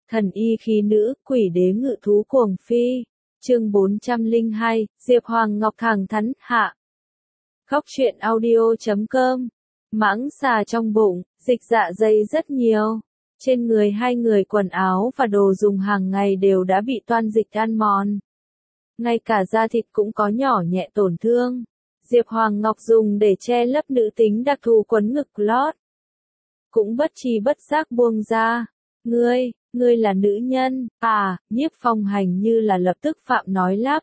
Thần y khí nữ, quỷ đế ngự thú cuồng phi. Chương 402, Diệp Hoàng Ngọc thẳng thắn, hạ. Khóc chuyện audio.com. Mãng xà trong bụng, dịch dạ dày rất nhiều. Trên người hai người quần áo và đồ dùng hàng ngày đều đã bị toan dịch ăn mòn. Ngay cả da thịt cũng có nhỏ nhẹ tổn thương. Diệp Hoàng Ngọc dùng để che lấp nữ tính đặc thù quấn ngực lót. Cũng bất tri bất giác buông ra. Ngươi là nữ nhân, à, Nhiếp Phong Hành như là lập tức phạm nói lắp.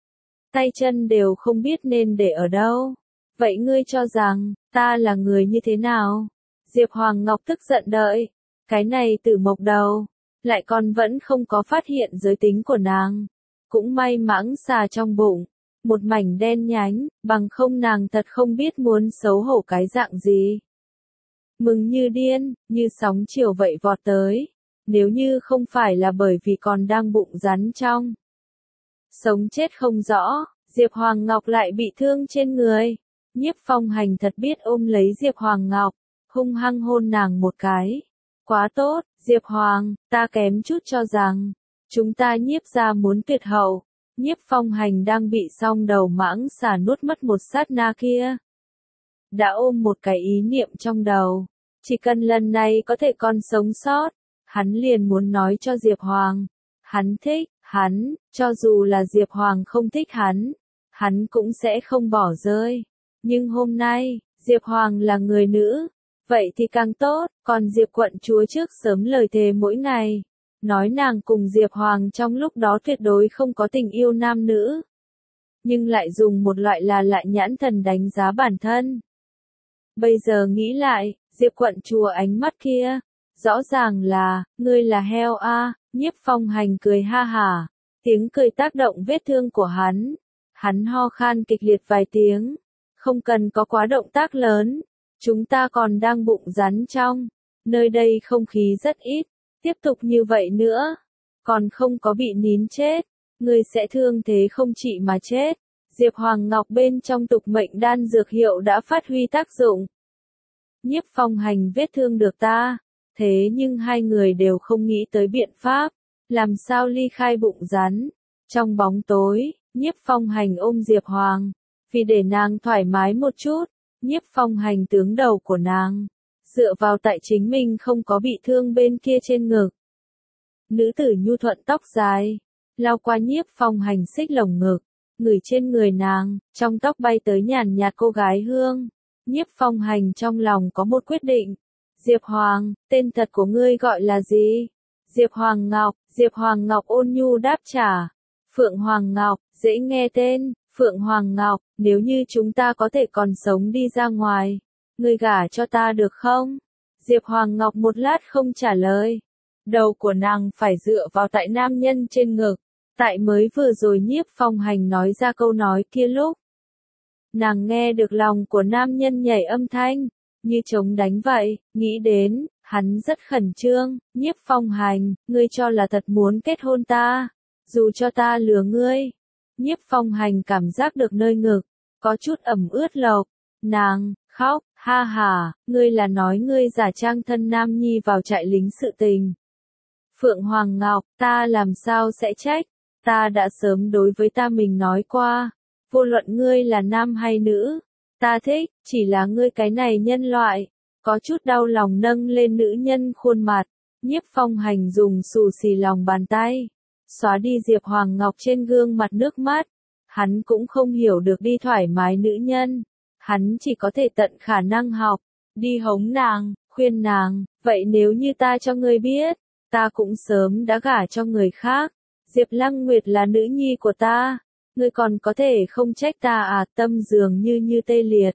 Tay chân đều không biết nên để ở đâu. Vậy ngươi cho rằng, ta là người như thế nào? Diệp Hoàng Ngọc tức giận đợi. Cái này Tử Mộc đầu, lại còn vẫn không có phát hiện giới tính của nàng. Cũng may mãng xà trong bụng, một mảnh đen nhánh, bằng không nàng thật không biết muốn xấu hổ cái dạng gì. Mừng như điên, như sóng chiều vậy vọt tới. Nếu như không phải là bởi vì còn đang bụng rắn trong. Sống chết không rõ, Diệp Hoàng Ngọc lại bị thương trên người. Nhiếp Phong Hành thật biết ôm lấy Diệp Hoàng Ngọc, hung hăng hôn nàng một cái. Quá tốt, Diệp Hoàng, ta kém chút cho rằng, chúng ta Nhiếp gia muốn tuyệt hậu. Nhiếp Phong Hành đang bị song đầu mãng xà nuốt mất một sát na kia. Đã ôm một cái ý niệm trong đầu, chỉ cần lần này có thể còn sống sót. Hắn liền muốn nói cho Diệp Hoàng, hắn thích, hắn, cho dù là Diệp Hoàng không thích hắn cũng sẽ không bỏ rơi. Nhưng hôm nay, Diệp Hoàng là người nữ, vậy thì càng tốt, còn Diệp quận chúa trước sớm lời thề mỗi ngày, nói nàng cùng Diệp Hoàng trong lúc đó tuyệt đối không có tình yêu nam nữ. Nhưng lại dùng một loại là lại nhãn thần đánh giá bản thân. Bây giờ nghĩ lại, Diệp quận chúa ánh mắt kia. Rõ ràng là, ngươi là heo a. Nhiếp Phong Hành cười ha hả. Tiếng cười tác động vết thương của hắn. Hắn ho khan kịch liệt vài tiếng. Không cần có quá động tác lớn. Chúng ta còn đang bụng rắn trong. Nơi đây không khí rất ít. Tiếp tục như vậy nữa. Còn không có bị nín chết. Ngươi sẽ thương thế không trị mà chết. Diệp Hoàng Ngọc bên trong tục mệnh đan dược hiệu đã phát huy tác dụng. Nhiếp Phong Hành vết thương được ta. Thế nhưng hai người đều không nghĩ tới biện pháp, làm sao ly khai bụng rắn. Trong bóng tối, Nhiếp Phong Hành ôm Diệp Hoàng, vì để nàng thoải mái một chút, Nhiếp Phong Hành tướng đầu của nàng, dựa vào tại chính mình không có bị thương bên kia trên ngực. Nữ tử nhu thuận tóc dài, lao qua Nhiếp Phong Hành xích lồng ngực, ngửi trên người nàng, trong tóc bay tới nhàn nhạt cô gái hương. Nhiếp Phong Hành trong lòng có một quyết định. Diệp Hoàng, tên thật của ngươi gọi là gì? Diệp Hoàng Ngọc ôn nhu đáp trả. Phượng Hoàng Ngọc, dễ nghe tên, Phượng Hoàng Ngọc, nếu như chúng ta có thể còn sống đi ra ngoài, ngươi gả cho ta được không? Diệp Hoàng Ngọc một lát không trả lời. Đầu của nàng phải dựa vào tại nam nhân trên ngực. Tại mới vừa rồi Nhiếp Phong Hành nói ra câu nói kia lúc. Nàng nghe được lòng của nam nhân nhảy âm thanh. Như trống đánh vậy, nghĩ đến, hắn rất khẩn trương. Nhiếp Phong Hành, ngươi cho là thật muốn kết hôn ta, dù cho ta lừa ngươi. Nhiếp Phong Hành cảm giác được nơi ngực, có chút ẩm ướt lộc. Nàng, khóc, ha ha, ngươi là nói ngươi giả trang thân nam nhi vào trại lính sự tình. Phượng Hoàng Ngọc, ta làm sao sẽ trách, ta đã sớm đối với ta mình nói qua, vô luận ngươi là nam hay nữ. Ta thích, chỉ là ngươi cái này nhân loại. Có chút đau lòng nâng lên nữ nhân khuôn mặt. Nhiếp Phong Hành dùng xù xì lòng bàn tay. Xóa đi Diệp Hoàng Ngọc trên gương mặt nước mắt. Hắn cũng không hiểu được đi thoải mái nữ nhân. Hắn chỉ có thể tận khả năng học. Đi hống nàng, khuyên nàng. Vậy nếu như ta cho ngươi biết, ta cũng sớm đã gả cho người khác. Diệp Lăng Nguyệt là nữ nhi của ta. Ngươi còn có thể không trách ta à, tâm dường như tê liệt.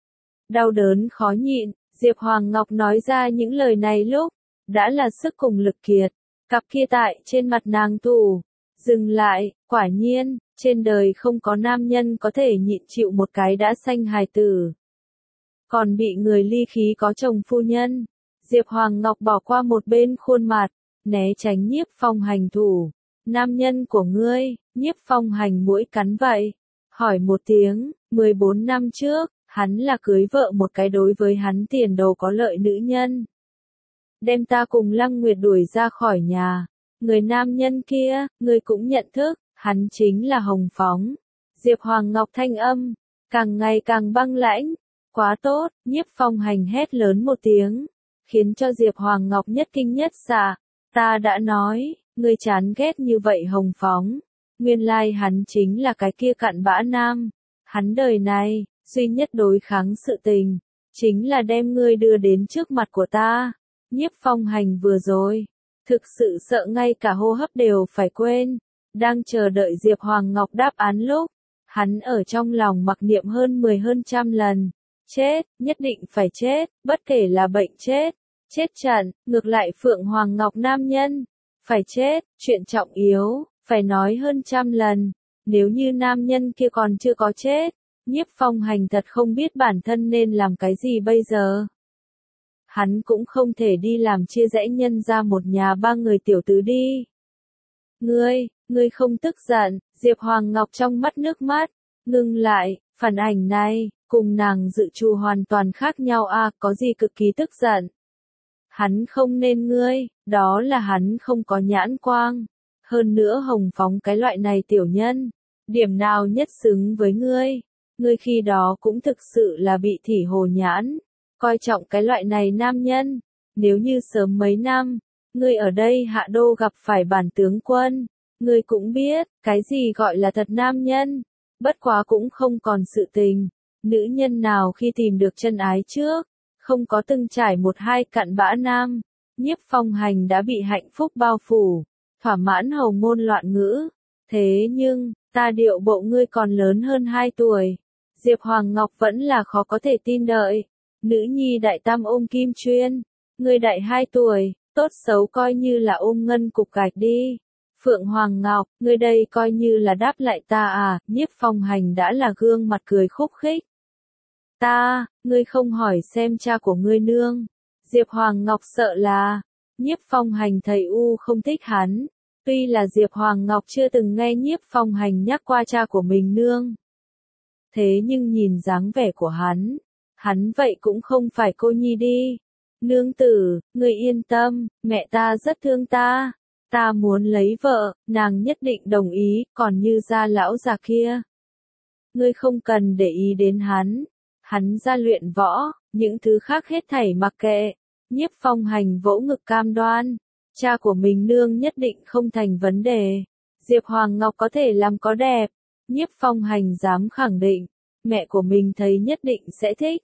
Đau đớn khó nhịn, Diệp Hoàng Ngọc nói ra những lời này lúc, đã là sức cùng lực kiệt. Cặp kia tại trên mặt nàng thủ, dừng lại, quả nhiên, trên đời không có nam nhân có thể nhịn chịu một cái đã sanh hài tử. Còn bị người ly khí có chồng phu nhân. Diệp Hoàng Ngọc bỏ qua một bên khuôn mặt, né tránh Nhiếp Phong Hành thủ. Nam nhân của ngươi, Nhiếp Phong Hành mũi cắn vậy. Hỏi một tiếng, 14 năm trước, hắn là cưới vợ một cái đối với hắn tiền đồ có lợi nữ nhân. đem ta cùng Lăng Nguyệt đuổi ra khỏi nhà. Người nam nhân kia, ngươi cũng nhận thức, hắn chính là Hồng Phóng. Diệp Hoàng Ngọc thanh âm, càng ngày càng băng lãnh. Quá tốt, Nhiếp Phong Hành hét lớn một tiếng, khiến cho Diệp Hoàng Ngọc nhất kinh nhất xạ. Ta đã nói, ngươi chán ghét như vậy Hồng Phóng. Nguyên lai hắn chính là cái kia cặn bã nam. Hắn đời này, duy nhất đối kháng sự tình, chính là đem ngươi đưa đến trước mặt của ta. Nhiếp Phong Hành vừa rồi, thực sự sợ ngay cả hô hấp đều phải quên. Đang chờ đợi Diệp Hoàng Ngọc đáp án lúc, hắn ở trong lòng mặc niệm hơn 10 hơn trăm lần. Chết, nhất định phải chết, bất kể là bệnh chết, chết trận, ngược lại Phượng Hoàng Ngọc nam nhân, phải chết, chuyện trọng yếu, phải nói hơn trăm lần. Nếu như nam nhân kia còn chưa có chết, Nhiếp Phong Hành thật không biết bản thân nên làm cái gì bây giờ. Hắn cũng không thể đi làm chia rẽ nhân ra một nhà ba người tiểu tứ đi. Ngươi không tức giận, Diệp Hoàng Ngọc trong mắt nước mắt, ngưng lại, phản ảnh này, cùng nàng dự trù hoàn toàn khác nhau à, có gì cực kỳ tức giận. Hắn không nên ngươi, đó là hắn không có nhãn quang. Hơn nữa Hồng Phóng cái loại này tiểu nhân, điểm nào nhất xứng với ngươi. Ngươi khi đó cũng thực sự là bị thỉ hồ nhãn, coi trọng cái loại này nam nhân. Nếu như sớm mấy năm, ngươi ở đây hạ đô gặp phải bản tướng quân, ngươi cũng biết, cái gì gọi là thật nam nhân. Bất quá cũng không còn sự tình. Nữ nhân nào khi tìm được chân ái trước, không có từng trải một hai cặn bã nam. Nhiếp Phong Hành đã bị hạnh phúc bao phủ, thỏa mãn hầu ngôn loạn ngữ. Thế nhưng, ta điệu bộ ngươi còn lớn hơn 2 tuổi. Diệp Hoàng Ngọc vẫn là khó có thể tin đợi. Nữ nhi đại tam ôm kim chuyên, ngươi đại 2 tuổi, tốt xấu coi như là ôm ngân cục gạch đi. Phượng Hoàng Ngọc, ngươi đây coi như là đáp lại ta à, Nhiếp Phong Hành đã là gương mặt cười khúc khích. Ngươi không hỏi xem cha của ngươi nương. Diệp Hoàng Ngọc sợ là, Nhiếp Phong Hành thầy không thích hắn. Tuy là Diệp Hoàng Ngọc chưa từng nghe Nhiếp Phong Hành nhắc qua cha của mình nương. Thế nhưng nhìn dáng vẻ của hắn vậy cũng không phải cô nhi đi. Nương tử, ngươi yên tâm, mẹ ta rất thương ta. Ta muốn lấy vợ, nàng nhất định đồng ý, còn như gia lão già kia. Ngươi không cần để ý đến hắn ra luyện võ, những thứ khác hết thảy mặc kệ. Nhiếp Phong Hành vỗ ngực cam đoan, cha của mình nương nhất định không thành vấn đề. Diệp Hoàng Ngọc có thể làm có đẹp. Nhiếp Phong Hành dám khẳng định, mẹ của mình thấy nhất định sẽ thích.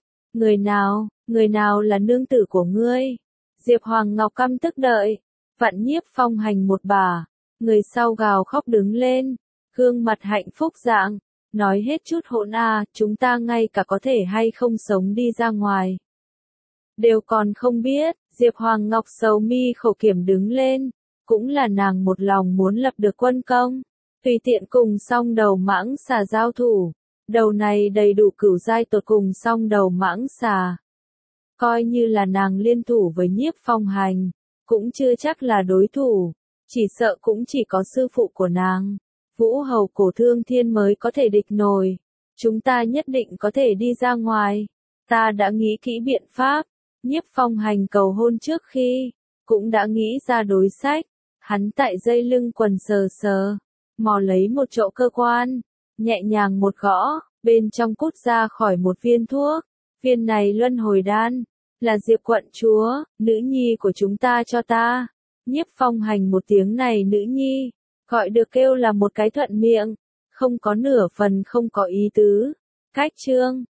Người nào là nương tử của ngươi? Diệp Hoàng Ngọc căm tức đợi, vặn Nhiếp Phong Hành một bà, người sau gào khóc đứng lên, gương mặt hạnh phúc dạng, nói hết chút hỗn à, chúng ta ngay cả có thể hay không sống đi ra ngoài. Đều còn không biết, Diệp Hoàng Ngọc sầu mi khổ kiểm đứng lên, cũng là nàng một lòng muốn lập được quân công, tùy tiện cùng song đầu mãng xà giao thủ, đầu này đầy đủ cửu giai tột cùng song đầu mãng xà. Coi như là nàng liên thủ với Nhiếp Phong Hành, cũng chưa chắc là đối thủ, chỉ sợ cũng chỉ có sư phụ của nàng, Vũ Hầu Cổ Thương Thiên mới có thể địch nổi. Chúng ta nhất định có thể đi ra ngoài, ta đã nghĩ kỹ biện pháp. Nhiếp Phong Hành cầu hôn trước khi, cũng đã nghĩ ra đối sách. Hắn tại dây lưng quần sờ, mò lấy một chỗ cơ quan, nhẹ nhàng một gõ, bên trong cút ra khỏi một viên thuốc. Viên này luân hồi đan, là Diệp quận chúa, nữ nhi của chúng ta cho ta. Nhiếp Phong Hành một tiếng này nữ nhi, gọi được kêu là một cái thuận miệng, không có nửa phần không có ý tứ. Cách chương